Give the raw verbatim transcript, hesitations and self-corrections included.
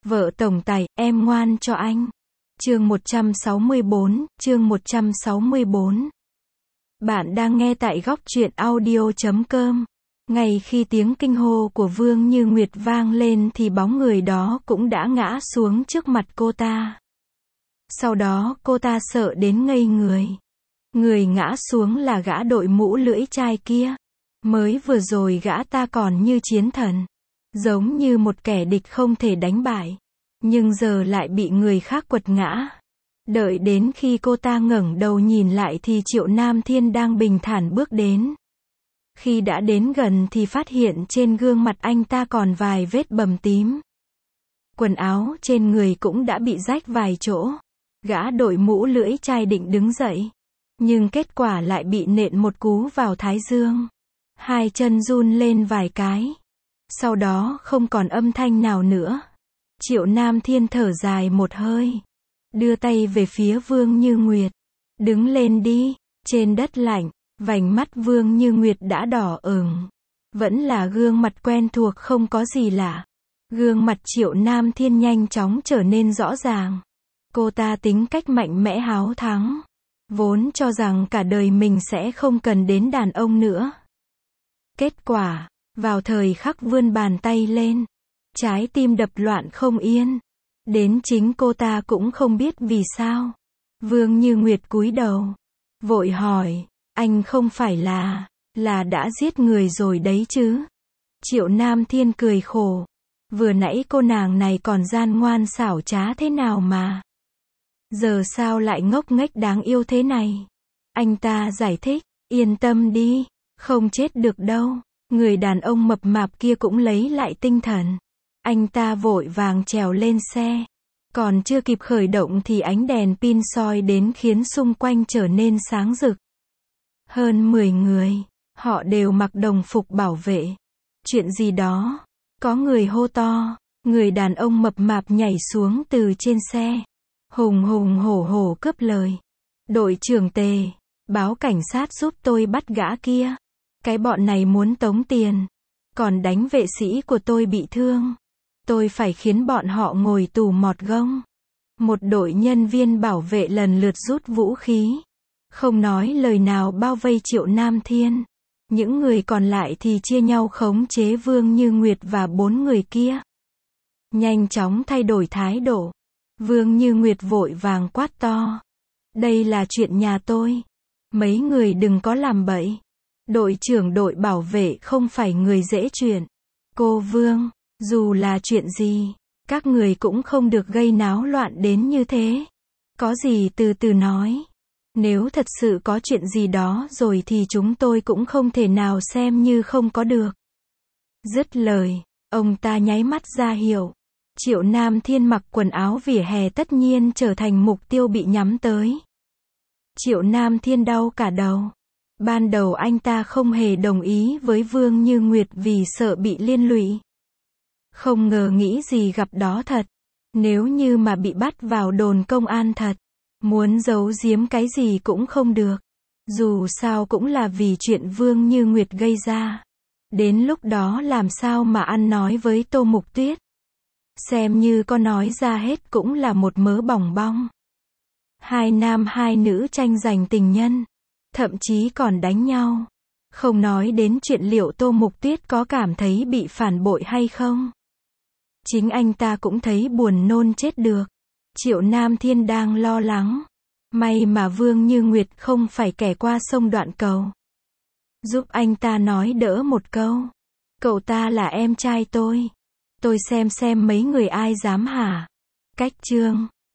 Vợ tổng tài, em ngoan cho anh. Chương một trăm sáu mươi bốn, chương một trăm sáu mươi bốn. Bạn đang nghe tại góc truyện audio chấm com. Ngay khi tiếng kinh hô của Vương Như Nguyệt vang lên thì bóng người đó cũng đã ngã xuống trước mặt cô ta. Sau đó cô ta sợ đến ngây người. Người ngã xuống là gã đội mũ lưỡi chai kia. Mới vừa rồi gã ta còn như chiến thần, giống như một kẻ địch không thể đánh bại. Nhưng giờ lại bị người khác quật ngã. Đợi đến khi cô ta ngẩng đầu nhìn lại thì Triệu Nam Thiên đang bình thản bước đến. Khi đã đến gần thì phát hiện trên gương mặt anh ta còn vài vết bầm tím. Quần áo trên người cũng đã bị rách vài chỗ. Gã đội mũ lưỡi chai định đứng dậy, nhưng kết quả lại bị nện một cú vào thái dương. Hai chân run lên vài cái. Sau đó không còn âm thanh nào nữa. Triệu Nam Thiên thở dài một hơi, đưa tay về phía Vương Như Nguyệt. Đứng lên đi. Trên đất lạnh, vành mắt Vương Như Nguyệt đã đỏ ửng. Vẫn là gương mặt quen thuộc không có gì lạ. Gương mặt Triệu Nam Thiên nhanh chóng trở nên rõ ràng. Cô ta tính cách mạnh mẽ háo thắng. Vốn cho rằng cả đời mình sẽ không cần đến đàn ông nữa. Kết quả, vào thời khắc vươn bàn tay lên, trái tim đập loạn không yên. Đến chính cô ta cũng không biết vì sao. Vương Như Nguyệt cúi đầu, vội hỏi, anh không phải là, là đã giết người rồi đấy chứ? Triệu Nam Thiên cười khổ. Vừa nãy cô nàng này còn gian ngoan xảo trá thế nào mà giờ sao lại ngốc nghếch đáng yêu thế này? Anh ta giải thích, yên tâm đi, không chết được đâu. Người đàn ông mập mạp kia cũng lấy lại tinh thần. Anh ta vội vàng trèo lên xe. Còn chưa kịp khởi động thì ánh đèn pin soi đến khiến xung quanh trở nên sáng rực. Hơn mười người, họ đều mặc đồng phục bảo vệ. Chuyện gì đó? Có người hô to. Người đàn ông mập mạp nhảy xuống từ trên xe, hùng hùng hổ hổ cướp lời. Đội trưởng Tề, báo cảnh sát giúp tôi bắt gã kia. Cái bọn này muốn tống tiền, còn đánh vệ sĩ của tôi bị thương. Tôi phải khiến bọn họ ngồi tù mọt gông. Một đội nhân viên bảo vệ lần lượt rút vũ khí, không nói lời nào bao vây Triệu Nam Thiên. Những người còn lại thì chia nhau khống chế Vương Như Nguyệt và bốn người kia. Nhanh chóng thay đổi thái độ. Vương Như Nguyệt vội vàng quát to. Đây là chuyện nhà tôi. Mấy người đừng có làm bậy. Đội trưởng đội bảo vệ không phải người dễ chuyện. Cô Vương, dù là chuyện gì, các người cũng không được gây náo loạn đến như thế. Có gì từ từ nói. Nếu thật sự có chuyện gì đó rồi thì chúng tôi cũng không thể nào xem như không có được. Dứt lời, ông ta nháy mắt ra hiệu. Triệu Nam Thiên mặc quần áo vỉa hè tất nhiên trở thành mục tiêu bị nhắm tới. Triệu Nam Thiên đau cả đầu. Ban đầu anh ta không hề đồng ý với Vương Như Nguyệt vì sợ bị liên lụy. Không ngờ nghĩ gì gặp đó thật. Nếu như mà bị bắt vào đồn công an thật, muốn giấu giếm cái gì cũng không được. Dù sao cũng là vì chuyện Vương Như Nguyệt gây ra. Đến lúc đó làm sao mà ăn nói với Tô Mục Tuyết. Xem như có nói ra hết cũng là một mớ bòng bong. Hai nam hai nữ tranh giành tình nhân, thậm chí còn đánh nhau. Không nói đến chuyện liệu Tô Mục Tuyết có cảm thấy bị phản bội hay không. Chính anh ta cũng thấy buồn nôn chết được. Triệu Nam Thiên đang lo lắng. May mà Vương Như Nguyệt không phải kẻ qua sông đoạn cầu. Giúp anh ta nói đỡ một câu. Cậu ta là em trai tôi. Tôi xem xem mấy người ai dám hả. Cách chương.